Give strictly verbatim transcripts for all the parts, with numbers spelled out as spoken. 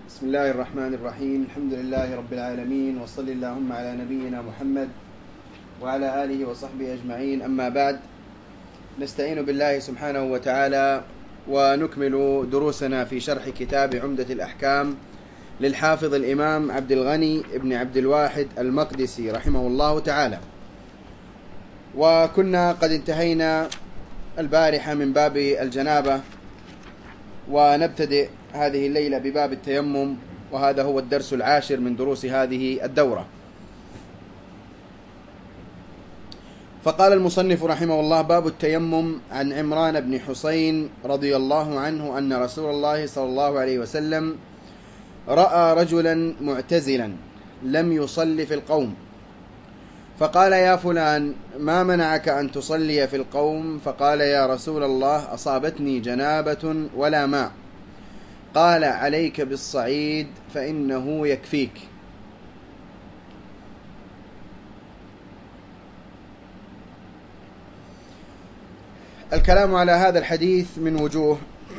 بسم الله الرحمن الرحيم. الحمد لله رب العالمين، وصل اللهم على نبينا محمد وعلى آله وصحبه أجمعين. أما بعد، نستعين بالله سبحانه وتعالى ونكمل دروسنا في شرح كتاب عمدة الأحكام للحافظ الإمام عبد الغني بن عبد الواحد المقدسي رحمه الله تعالى. وكنا قد انتهينا البارحة من باب الجنابة، ونبتدئ هذه الليلة بباب التيمم، وهذا هو الدرس العاشر من دروس هذه الدورة. فقال المصنف رحمه الله: باب التيمم. عن عمران بن حسين رضي الله عنه أن رسول الله صلى الله عليه وسلم رأى رجلا معتزلا لم يصلي في القوم، فقال: يا فلان، ما منعك أن تصلي في القوم؟ فقال: يا رسول الله، أصابتني جنابة ولا ماء. قال: عليك بالصعيد فإنه يكفيك. الكلام على هذا الحديث من وجوه.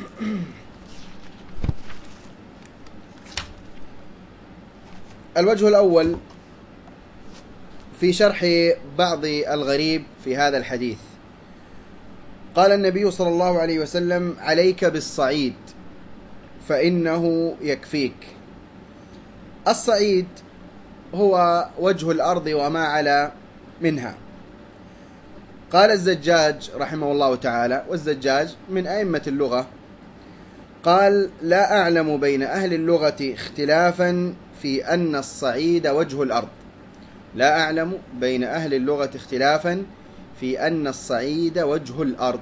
الوجه الأول في شرح بعض الغريب في هذا الحديث. قال النبي صلى الله عليه وسلم: عليك بالصعيد فإنه يكفيك. الصعيد هو وجه الأرض وما على منها. قال الزجاج رحمه الله تعالى، والزجاج من أئمة اللغة، قال: لا أعلم بين أهل اللغة اختلافا في أن الصعيد وجه الأرض. لا أعلم بين أهل اللغة اختلافا في أن الصعيد وجه الأرض.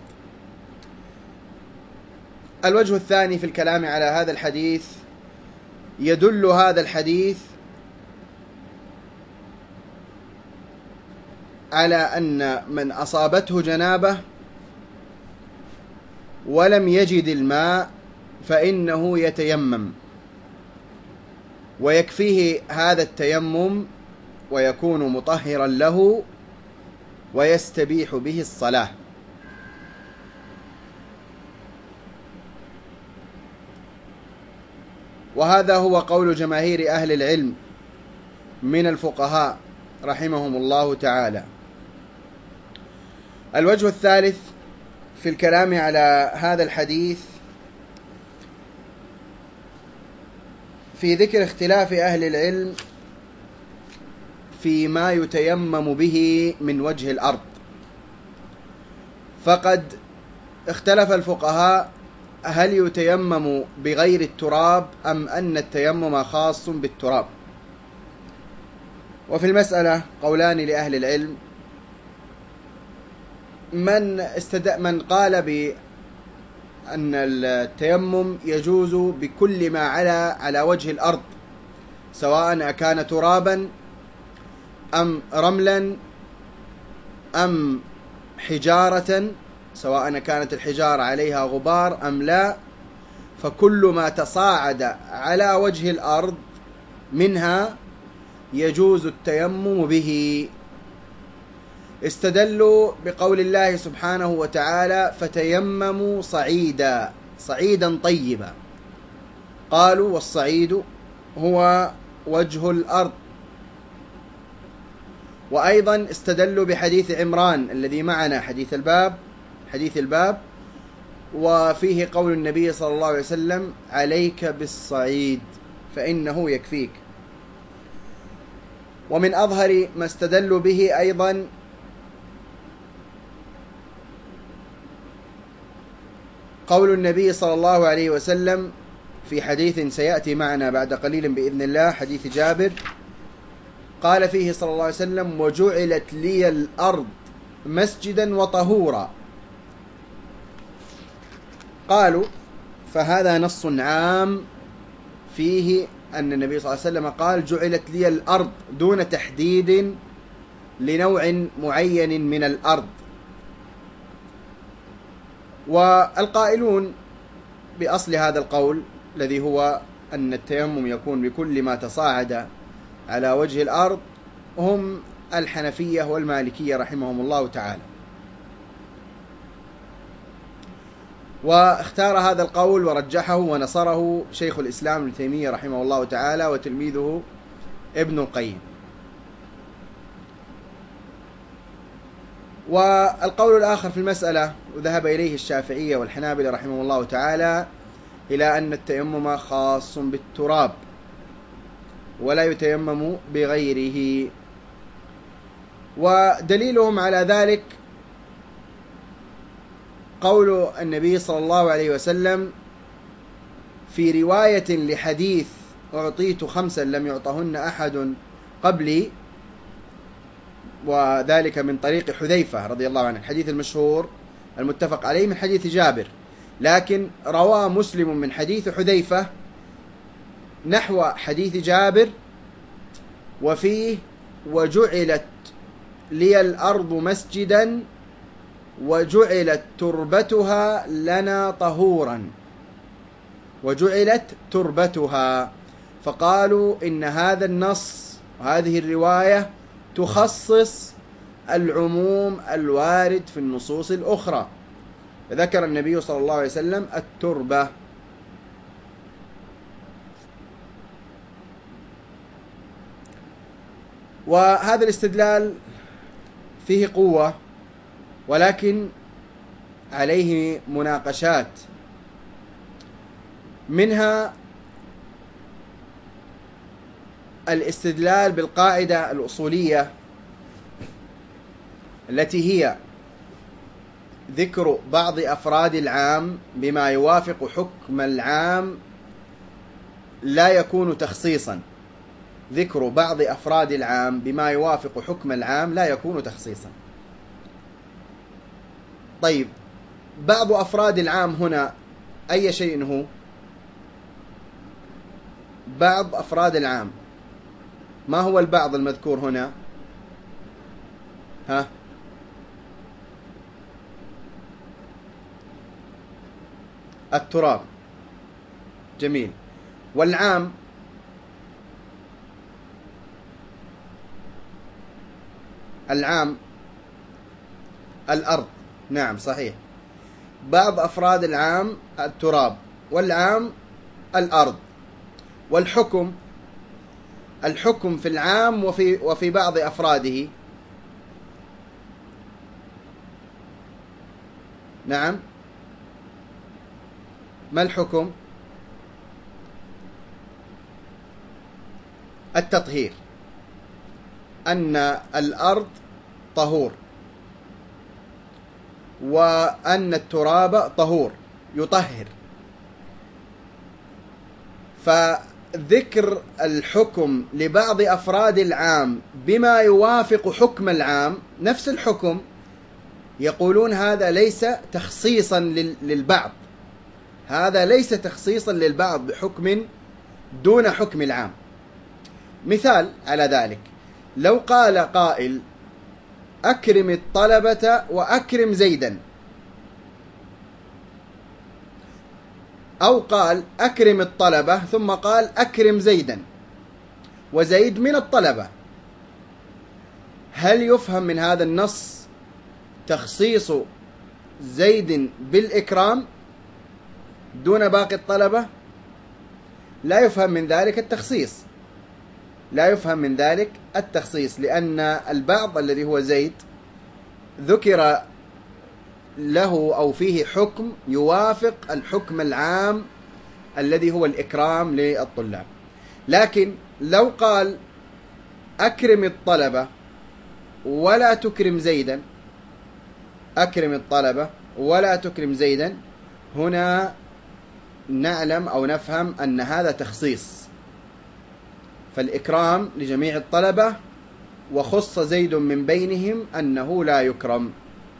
الوجه الثاني في الكلام على هذا الحديث: يدل هذا الحديث على أن من أصابته جنابة ولم يجد الماء فإنه يتيمم، ويكفيه هذا التيمم ويكون مطهرا له ويستبيح به الصلاة. وهذا هو قول جماهير أهل العلم من الفقهاء رحمهم الله تعالى. الوجه الثالث في الكلام على هذا الحديث في ذكر اختلاف أهل العلم فيما يتيمم به من وجه الأرض. فقد اختلف الفقهاء هل يتيمم بغير التراب أم أن التيمم خاص بالتراب. وفي المسألة قولان لأهل العلم. من, استد... من قال بأن التيمم يجوز بكل ما على على وجه الأرض، سواء أكان ترابا أم رملا أم حجارة، سواء كانت الحجارة عليها غبار أم لا، فكل ما تصاعد على وجه الأرض منها يجوز التيمم به. استدلوا بقول الله سبحانه وتعالى: فتيمموا صعيدا صعيدا طيبا. قالوا: والصعيد هو وجه الأرض. وأيضا استدلوا بحديث عمران الذي معنا، حديث الباب حديث الباب وفيه قول النبي صلى الله عليه وسلم: عليك بالصعيد فإنه يكفيك. ومن أظهر ما استدلوا به أيضا قول النبي صلى الله عليه وسلم في حديث سيأتي معنا بعد قليل بإذن الله، حديث جابر، قال فيه صلى الله عليه وسلم: وجعلت لي الأرض مسجدا وطهورا. قالوا: فهذا نص عام فيه أن النبي صلى الله عليه وسلم قال: جعلت لي الأرض، دون تحديد لنوع معين من الأرض. والقائلون بأصل هذا القول الذي هو أن التيمم يكون بكل ما تصاعد على وجه الأرض هم الحنفية والمالكية رحمهم الله تعالى. واختار هذا القول ورجحه ونصره شيخ الإسلام ابن تيمية رحمه الله تعالى وتلميذه ابن القيم. والقول الآخر في المسألة وذهب إليه الشافعية والحنابلة رحمه الله تعالى إلى أن التيمم خاص بالتراب ولا يتيمم بغيره، ودليلهم على ذلك قول النبي صلى الله عليه وسلم في رواية لحديث أعطيت خمسا لم يعطهن أحد قبلي، وذلك من طريق حذيفة رضي الله عنه، الحديث المشهور المتفق عليه من حديث جابر، لكن روى مسلم من حديث حذيفة نحو حديث جابر وفيه وجعلت لي الأرض مسجدا وجعلت تربتها لنا طهورا، وجعلت تربتها، فقالوا إن هذا النص وهذه الرواية تخصص العموم الوارد في النصوص الأخرى، ذكر النبي صلى الله عليه وسلم التربة. وهذا الاستدلال فيه قوة ولكن عليه مناقشات، منها الاستدلال بالقاعدة الأصولية التي هي ذكر بعض أفراد العام بما يوافق حكم العام لا يكون تخصيصا، ذكر بعض أفراد العام بما يوافق حكم العام لا يكون تخصيصا. طيب، بعض أفراد العام هنا أي شيء هو؟ بعض أفراد العام، ما هو البعض المذكور هنا؟ ها؟ التراب. جميل. والعام العام الأرض. نعم صحيح، بعض أفراد العام التراب والعام الأرض. والحكم الحكم في العام وفي وفي بعض أفراده. نعم، ما الحكم؟ التطهير، أن الأرض طهور وأن التراب طهور يطهر. فذكر الحكم لبعض أفراد العام بما يوافق حكم العام نفس الحكم، يقولون هذا ليس تخصيصا للبعض، هذا ليس تخصيصا للبعض بحكم دون حكم العام. مثال على ذلك، لو قال قائل أكرم الطلبة وأكرم زيدا، أو قال أكرم الطلبة ثم قال أكرم زيدا، وزيد من الطلبة، هل يفهم من هذا النص تخصيص زيد بالإكرام دون باقي الطلبة؟ لا يفهم من ذلك التخصيص، لا يفهم من ذلك التخصيص، لأن البعض الذي هو زيد ذكر له أو فيه حكم يوافق الحكم العام الذي هو الإكرام للطلاب. لكن لو قال أكرم الطلبة ولا تكرم زيدا، أكرم الطلبة ولا تكرم زيدا، هنا نعلم أو نفهم أن هذا تخصيص، فالإكرام لجميع الطلبة وخص زيد من بينهم أنه لا يكرم.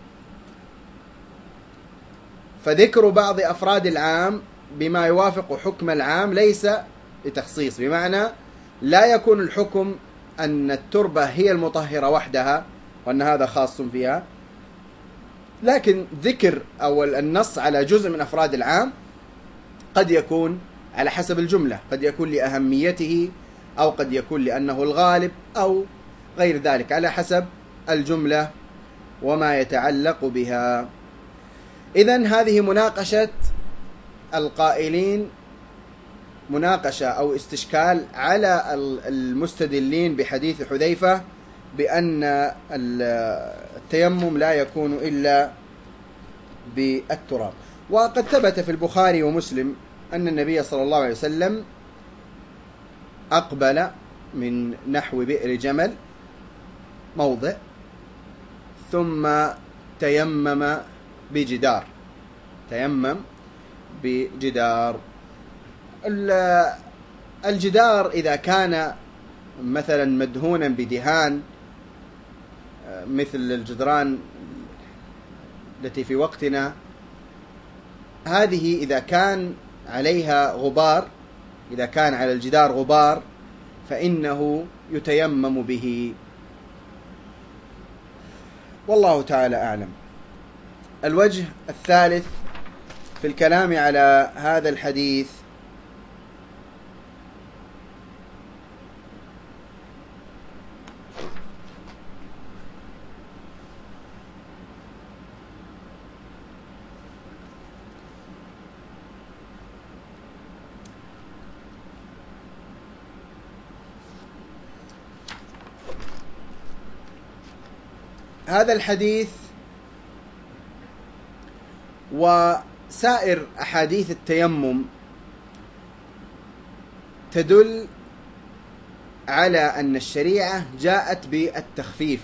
فذكر بعض أفراد العام بما يوافق حكم العام ليس لتخصيص، بمعنى لا يكون الحكم أن التربة هي المطهرة وحدها وأن هذا خاص فيها، لكن ذكر أو النص على جزء من أفراد العام قد يكون على حسب الجملة، قد يكون لأهميته أو قد يكون لأنه الغالب أو غير ذلك، على حسب الجملة وما يتعلق بها. إذن هذه مناقشة القائلين، مناقشة أو استشكال على المستدلين بحديث حذيفة بأن التيمم لا يكون إلا بالتراب. وقد ثبت في البخاري ومسلم أن النبي صلى الله عليه وسلم أقبل من نحو بئر جمل موضع ثم تيمم بجدار تيمم بجدار الجدار إذا كان مثلا مدهونا بدهان مثل الجدران التي في وقتنا هذه، إذا كان عليها غبار، إذا كان على الجدار غبار فإنه يتيمم به، والله تعالى أعلم. الوجه الثالث في الكلام على هذا الحديث هذا الحديث وسائر أحاديث التيمم تدل على أن الشريعة جاءت بالتخفيف،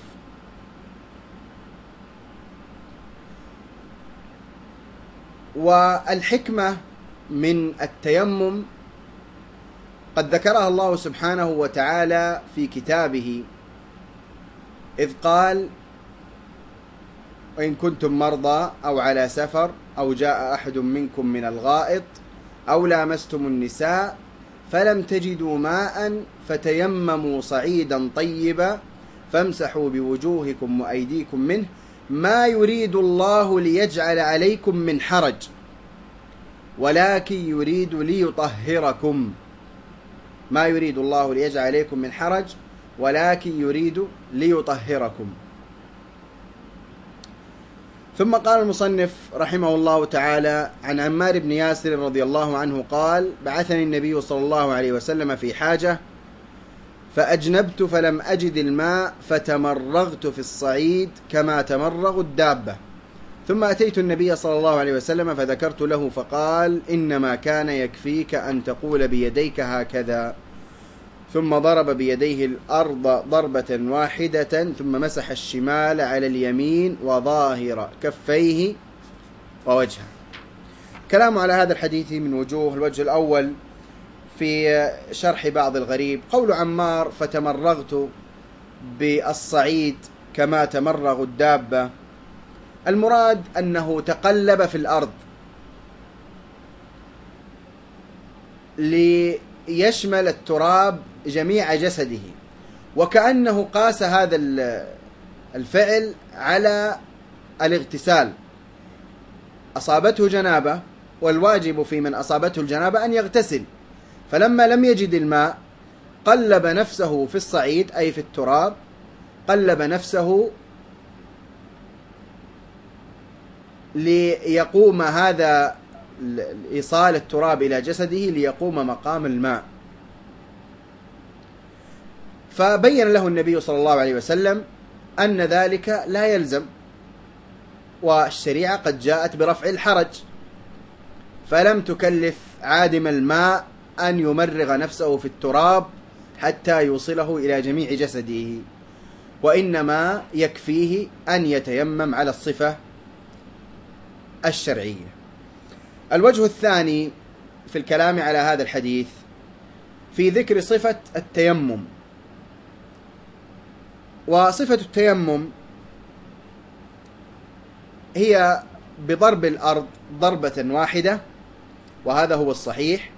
والحكمة من التيمم قد ذكرها الله سبحانه وتعالى في كتابه، إذ قال: وإن كنتم مرضى أو على سفر أو جاء أحد منكم من الغائط أو لامستم النساء فلم تجدوا ماء فتيمموا صعيدا طيبا فامسحوا بوجوهكم وأيديكم منه ما يريد الله ليجعل عليكم من حرج ولكن يريد ليطهركم. ما يريد الله ليجعل عليكم من حرج ولكن يريد ليطهركم. ثم قال المصنف رحمه الله تعالى عن عمار بن ياسر رضي الله عنه قال: بعثني النبي صلى الله عليه وسلم في حاجة فأجنبت فلم أجد الماء فتمرغت في الصعيد كما تمرغ الدابة، ثم أتيت النبي صلى الله عليه وسلم فذكرت له فقال: إنما كان يكفيك أن تقول بيديك هكذا، ثم ضرب بيديه الأرض ضربة واحدة ثم مسح الشمال على اليمين وظاهر كفيه ووجهه. كلام على هذا الحديث من وجوه. الوجه الأول في شرح بعض الغريب، قول عمار: فتمرغت بالصعيد كما تمرغ الدابة، المراد أنه تقلب في الأرض ليشمل التراب جميع جسده، وكأنه قاس هذا الفعل على الاغتسال. أصابته جنابة والواجب في من أصابته الجنابة أن يغتسل، فلما لم يجد الماء قلب نفسه في الصعيد أي في التراب، قلب نفسه ليقوم هذا إيصال التراب إلى جسده ليقوم مقام الماء. فبين له النبي صلى الله عليه وسلم أن ذلك لا يلزم، والشريعة قد جاءت برفع الحرج، فلم تكلف عادم الماء أن يمرغ نفسه في التراب حتى يوصله إلى جميع جسده، وإنما يكفيه أن يتيمم على الصفة الشرعية. الوجه الثاني في الكلام على هذا الحديث في ذكر صفة التيمم. وصفة التيمم هي بضرب الأرض ضربة واحدة، وهذا هو الصحيح.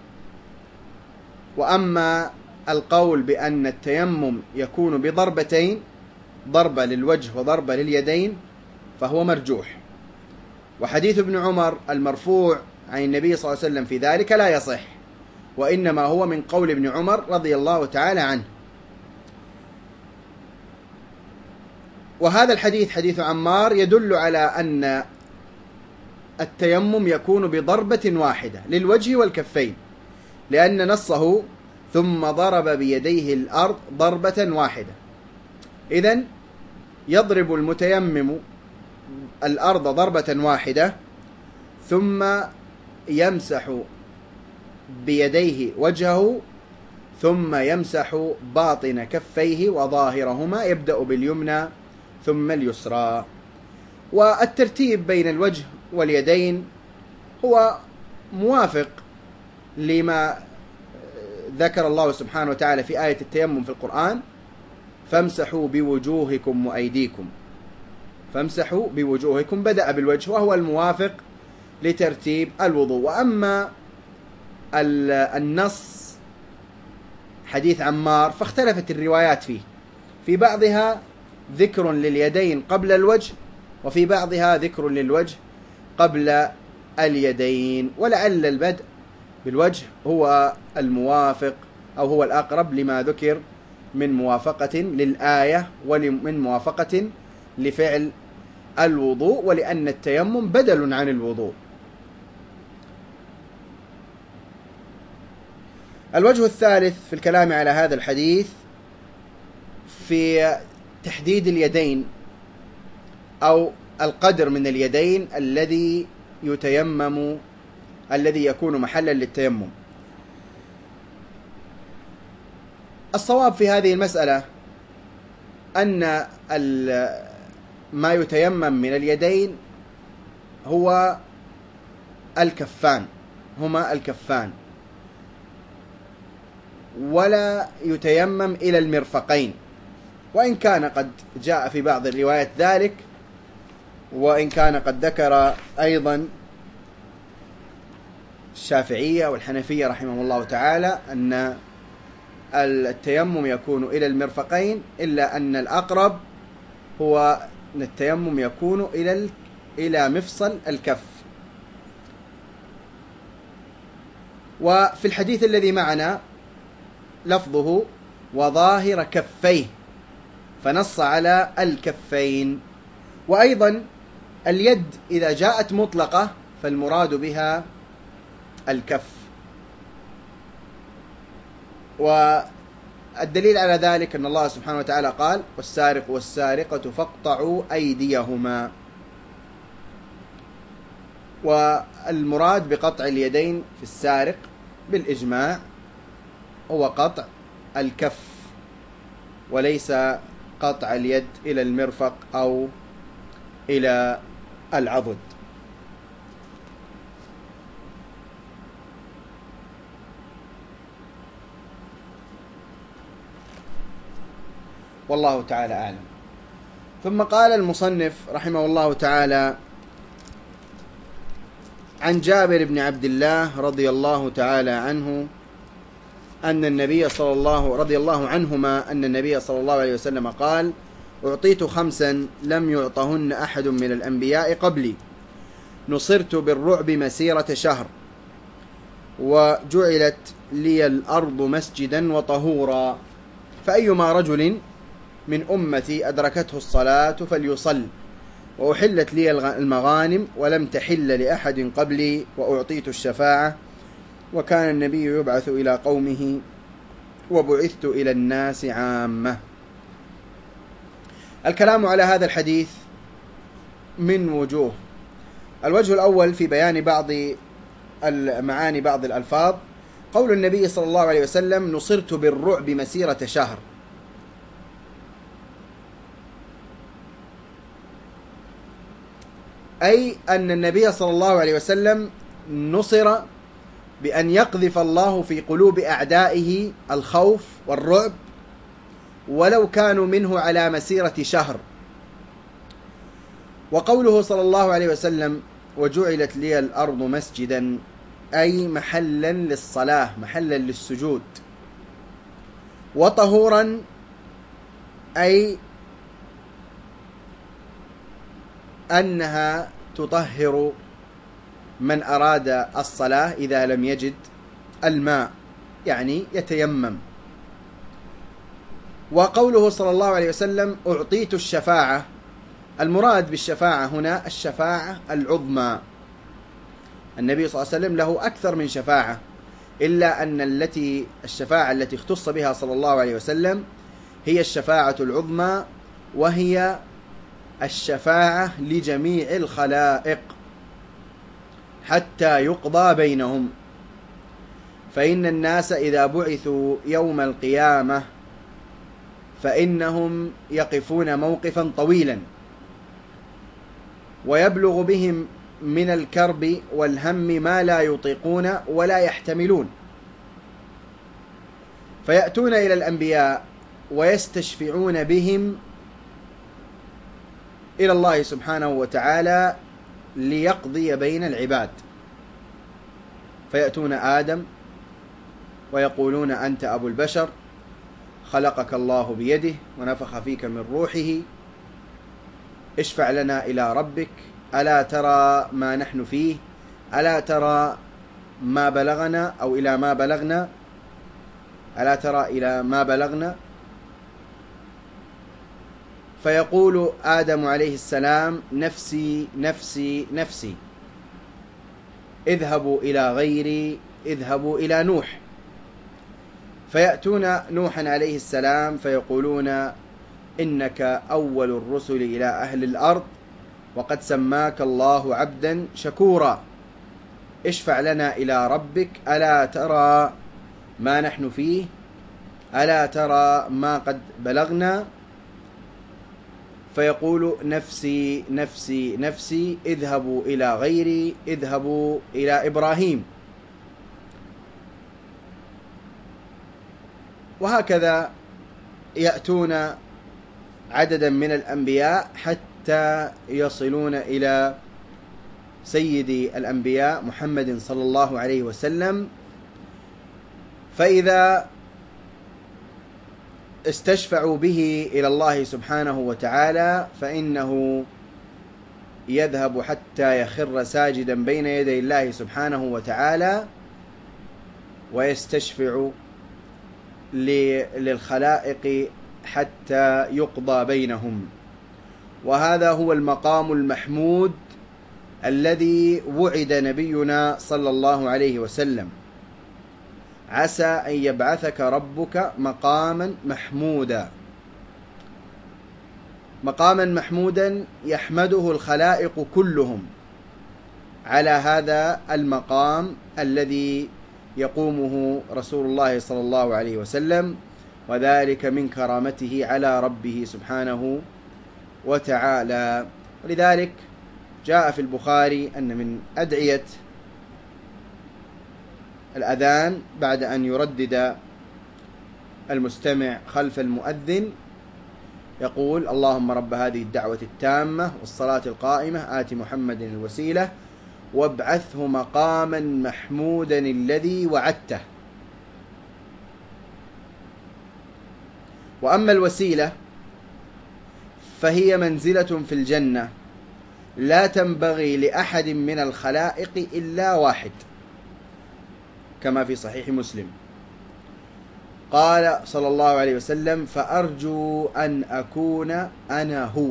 وأما القول بأن التيمم يكون بضربتين، ضربة للوجه وضربة لليدين، فهو مرجوح. وحديث ابن عمر المرفوع عن النبي صلى الله عليه وسلم في ذلك لا يصح، وإنما هو من قول ابن عمر رضي الله تعالى عنه. وهذا الحديث حديث عمار يدل على أن التيمم يكون بضربة واحدة للوجه والكفين، لأن نصه ثم ضرب بيديه الأرض ضربة واحدة. إذن يضرب المتيمم الأرض ضربة واحدة، ثم يمسح بيديه وجهه، ثم يمسح باطن كفيه وظاهرهما، يبدأ باليمنى ثم اليسرى. والترتيب بين الوجه واليدين هو موافق لما ذكر الله سبحانه وتعالى في آية التيمم في القرآن: فامسحوا بوجوهكم وأيديكم. فامسحوا بوجوهكم، بدأ بالوجه وهو الموافق لترتيب الوضوء. وأما النص حديث عمار فاختلفت الروايات فيه، في بعضها ذكر لليدين قبل الوجه، وفي بعضها ذكر للوجه قبل اليدين، ولعل البدء بالوجه هو الموافق أو هو الأقرب لما ذكر من موافقة للآية ومن موافقة لفعل الوضوء، ولأن التيمم بدل عن الوضوء. الوجه الثالث في الكلام على هذا الحديث في تحديد اليدين أو القدر من اليدين الذي يتيمم الذي يكون محلا للتيمم. الصواب في هذه المسألة أن ما يتيمم من اليدين هو الكفان، هما الكفان، ولا يتيمم إلى المرفقين، وإن كان قد جاء في بعض الروايات ذلك، وإن كان قد ذكر أيضا الشافعية والحنفية رحمه الله تعالى أن التيمم يكون إلى المرفقين، إلا أن الأقرب هو أن التيمم يكون إلى إلى مفصل الكف. وفي الحديث الذي معنا لفظه وظاهر كفيه، فنص على الكفين. وأيضا اليد إذا جاءت مطلقة فالمراد بها الكف. والدليل على ذلك أن الله سبحانه وتعالى قال: والسارق والسارقة فاقطعوا أيديهما. والمراد بقطع اليدين في السارق بالإجماع هو قطع الكف، وليس قطع اليد إلى المرفق أو إلى العضد. والله تعالى أعلم. ثم قال المصنف رحمه الله تعالى: عن جابر بن عبد الله رضي الله تعالى عنه أن النبي صلى الله رضي الله عنهما أن النبي صلى الله عليه وسلم قال: أعطيت خمسا لم يعطهن أحد من الأنبياء قبلي، نصرت بالرعب مسيرة شهر، وجعلت لي الأرض مسجدا وطهورا، فأيما رجل من أمتي أدركته الصلاة فليصل، وأحلت لي المغانم ولم تحل لأحد قبلي، وأعطيت الشفاعة، وكان النبي يبعث إلى قومه وبعثت إلى الناس عامة. الكلام على هذا الحديث من وجوه. الوجه الأول في بيان بعض المعاني بعض الألفاظ: قول النبي صلى الله عليه وسلم: نصرت بالرعب مسيرة شهر، أي أن النبي صلى الله عليه وسلم نصر بأن يقذف الله في قلوب أعدائه الخوف والرعب ولو كانوا منه على مسيرة شهر. وقوله صلى الله عليه وسلم: وجعلت لي الأرض مسجدا، أي محلا للصلاة، محلا للسجود. وطهورا، أي أنها تطهر من أراد الصلاة إذا لم يجد الماء، يعني يتيمم. وقوله صلى الله عليه وسلم: أعطيت الشفاعة، المراد بالشفاعة هنا الشفاعة العظمى، النبي صلى الله عليه وسلم له أكثر من شفاعة، إلا أن التي الشفاعة التي اختص بها صلى الله عليه وسلم هي الشفاعة العظمى، وهي الشفاعة لجميع الخلائق حتى يقضى بينهم. فإن الناس إذا بعثوا يوم القيامة فإنهم يقفون موقفا طويلا، ويبلغ بهم من الكرب والهم ما لا يطيقون ولا يحتملون، فيأتون إلى الأنبياء ويستشفعون بهم إلى الله سبحانه وتعالى ليقضي بين العباد. فيأتون آدم ويقولون: أنت أبو البشر، خلقك الله بيده ونفخ فيك من روحه، اشفع لنا إلى ربك، ألا ترى ما نحن فيه، ألا ترى ما بلغنا أو إلى ما بلغنا، ألا ترى إلى ما بلغنا. فيقول آدم عليه السلام: نفسي نفسي نفسي، اذهبوا إلى غيري، اذهبوا إلى نوح. فيأتون نوحا عليه السلام فيقولون: إنك أول الرسل إلى أهل الأرض، وقد سماك الله عبدا شكورا، اشفع لنا إلى ربك، ألا ترى ما نحن فيه، ألا ترى ما قد بلغنا. فيقول: نفسي نفسي نفسي، اذهبوا إلى غيري، اذهبوا إلى إبراهيم. وهكذا يأتون عددا من الأنبياء حتى يصلون إلى سيد الأنبياء محمد صلى الله عليه وسلم. فإذا استشفعوا به إلى الله سبحانه وتعالى فإنه يذهب حتى يخر ساجدا بين يدي الله سبحانه وتعالى، ويستشفع للخلائق حتى يقضى بينهم. وهذا هو المقام المحمود الذي وعد نبينا صلى الله عليه وسلم: عسى أن يبعثك ربك مقاما محمودا. مقاما محمودا يحمده الخلائق كلهم على هذا المقام الذي يقومه رسول الله صلى الله عليه وسلم، وذلك من كرامته على ربه سبحانه وتعالى. ولذلك جاء في البخاري أن من أدعية الأذان بعد أن يردد المستمع خلف المؤذن يقول: اللهم رب هذه الدعوة التامة والصلاة القائمة آت محمد الوسيلة وابعثه مقاما محمودا الذي وعدته. وأما الوسيلة فهي منزلة في الجنة لا تنبغي لأحد من الخلائق إلا واحد، كما في صحيح مسلم. قال صلى الله عليه وسلم: فأرجو أن أكون أنا هو.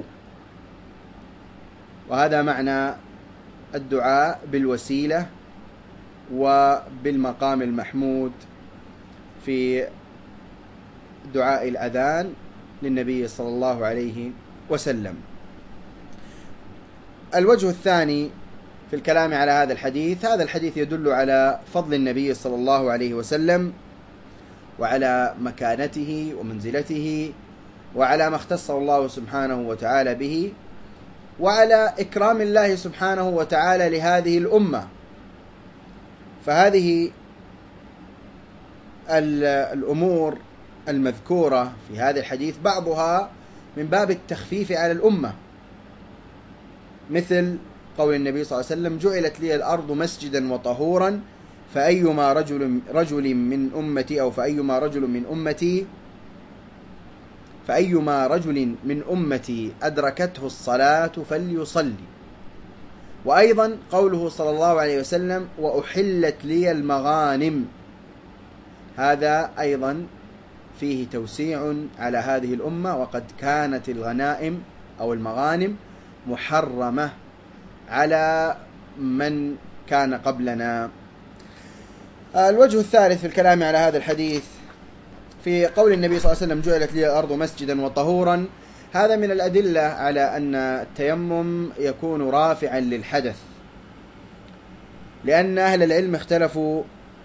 وهذا معنى الدعاء بالوسيلة وبالمقام المحمود في دعاء الأذان للنبي صلى الله عليه وسلم. الوجه الثاني في الكلام على هذا الحديث: هذا الحديث يدل على فضل النبي صلى الله عليه وسلم، وعلى مكانته ومنزلته، وعلى ما اختصه الله سبحانه وتعالى به، وعلى إكرام الله سبحانه وتعالى لهذه الأمة. فهذه الأمور المذكورة في هذا الحديث بعضها من باب التخفيف على الأمة، مثل قول النبي صلى الله عليه وسلم: جعلت لي الأرض مسجدا وطهورا، فأيما رجل رجل من أمتي أو فأيما رجل من أمتي فأيما رجل من أمتي أدركته الصلاة فليصلي. وأيضا قوله صلى الله عليه وسلم: وأحلت لي المغانم. هذا أيضا فيه توسيع على هذه الأمة، وقد كانت الغنائم أو المغانم محرمة على من كان قبلنا. الوجه الثالث في الكلام على هذا الحديث في قول النبي صلى الله عليه وسلم جعلت لي الأرض مسجدا وطهورا، هذا من الأدلة على أن التيمم يكون رافعا للحدث، لأن أهل العلم اختلفوا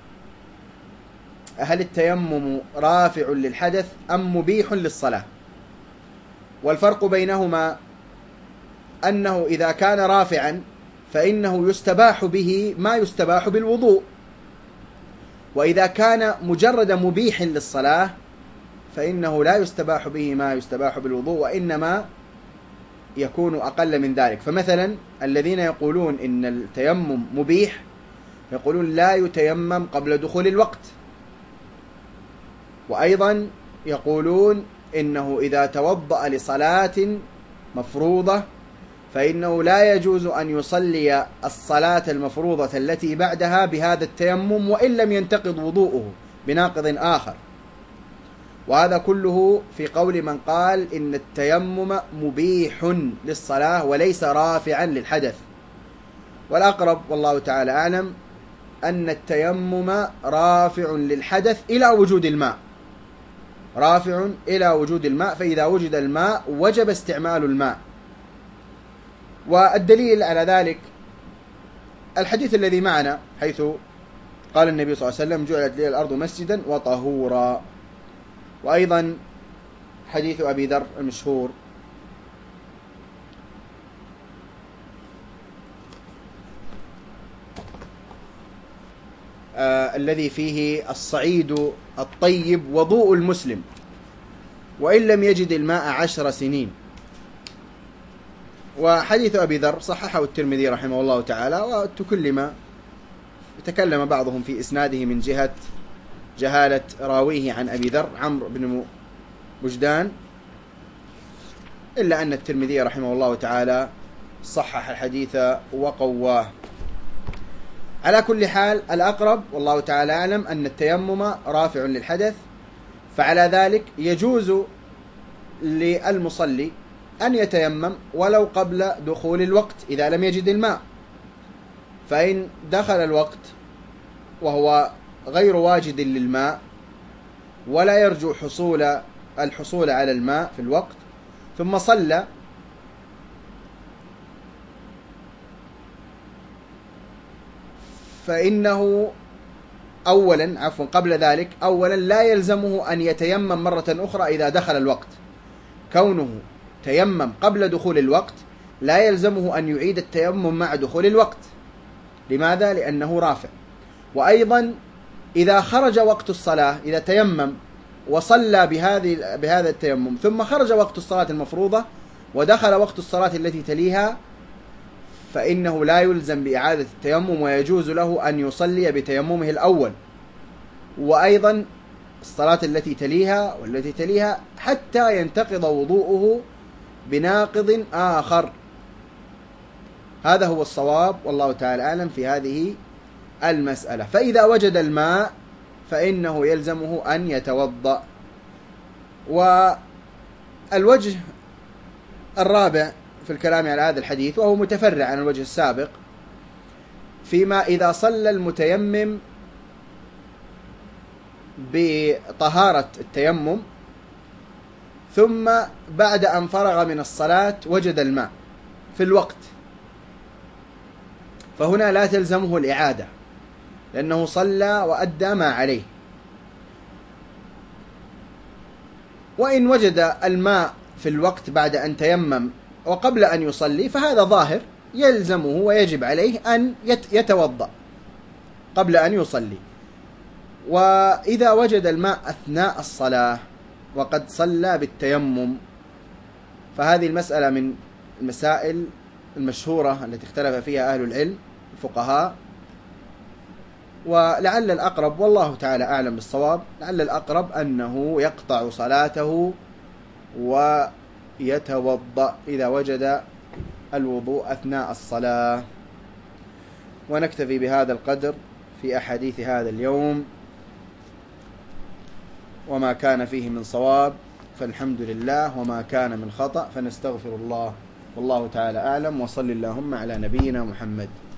هل التيمم رافع للحدث أم مبيح للصلاة. والفرق بينهما أنه إذا كان رافعا فإنه يستباح به ما يستباح بالوضوء، وإذا كان مجرد مبيح للصلاة فإنه لا يستباح به ما يستباح بالوضوء، وإنما يكون أقل من ذلك. فمثلا الذين يقولون إن التيمم مبيح يقولون لا يتيمم قبل دخول الوقت، وأيضا يقولون إنه إذا توضأ لصلاة مفروضة فإنه لا يجوز أن يصلي الصلاة المفروضة التي بعدها بهذا التيمم وإن لم ينتقض وضوءه بناقض آخر. وهذا كله في قول من قال إن التيمم مبيح للصلاة وليس رافعا للحدث. والأقرب والله تعالى أعلم أن التيمم رافع للحدث إلى وجود الماء، رافع إلى وجود الماء، فإذا وجد الماء وجب استعمال الماء. والدليل على ذلك الحديث الذي معنا حيث قال النبي صلى الله عليه وسلم جعلت لي الأرض مسجدا وطهورا، وأيضا حديث أبي ذر المشهور آه الذي فيه الصعيد الطيب وضوء المسلم وإن لم يجد الماء عشر سنين. وحديث أبي ذر صححه الترمذي رحمه الله تعالى، وتكلم تكلم بعضهم في إسناده من جهة جهالة راويه عن أبي ذر عمرو بن بجدان، إلا أن الترمذي رحمه الله تعالى صحح الحديث وقواه. على كل حال الأقرب والله تعالى أعلم أن التيمم رافع للحدث، فعلى ذلك يجوز للمصلي أن يتيمم ولو قبل دخول الوقت إذا لم يجد الماء، فإن دخل الوقت وهو غير واجد للماء ولا يرجو حصول الحصول على الماء في الوقت ثم صلى فإنه أولا عفوا قبل ذلك أولا لا يلزمه أن يتيمم مرة أخرى إذا دخل الوقت. كونه تيمم قبل دخول الوقت لا يلزمه أن يعيد التيمم مع دخول الوقت. لماذا؟ لأنه رافع. وأيضا إذا خرج وقت الصلاة، إذا تيمم وصلى بهذه بهذا التيمم ثم خرج وقت الصلاة المفروضة ودخل وقت الصلاة التي تليها فإنه لا يلزم بإعادة التيمم ويجوز له أن يصلي بتيممه الأول، وأيضا الصلاة التي تليها والتي تليها حتى ينتقض وضوءه بناقض آخر. هذا هو الصواب والله تعالى أعلم في هذه المسألة. فإذا وجد الماء فإنه يلزمه أن يتوضأ. والوجه الرابع في الكلام على هذا الحديث وهو متفرع عن الوجه السابق، فيما إذا صلى المتيمم بطهارة التيمم ثم بعد أن فرغ من الصلاة وجد الماء في الوقت، فهنا لا تلزمه الإعادة لأنه صلى وأدى ما عليه. وإن وجد الماء في الوقت بعد أن تيمم وقبل أن يصلي فهذا ظاهر يلزمه ويجب عليه أن يتوضأ قبل أن يصلي. وإذا وجد الماء أثناء الصلاة وقد صلى بالتيمم فهذه المسألة من المسائل المشهورة التي اختلف فيها أهل العلم الفقهاء، ولعل الأقرب والله تعالى أعلم بالصواب، لعل الأقرب أنه يقطع صلاته ويتوضأ إذا وجد الوضوء أثناء الصلاة. ونكتفي بهذا القدر في أحاديث هذا اليوم، وما كان فيه من صواب فالحمد لله، وما كان من خطأ فنستغفر الله، والله تعالى أعلم. وصل اللهم على نبينا محمد.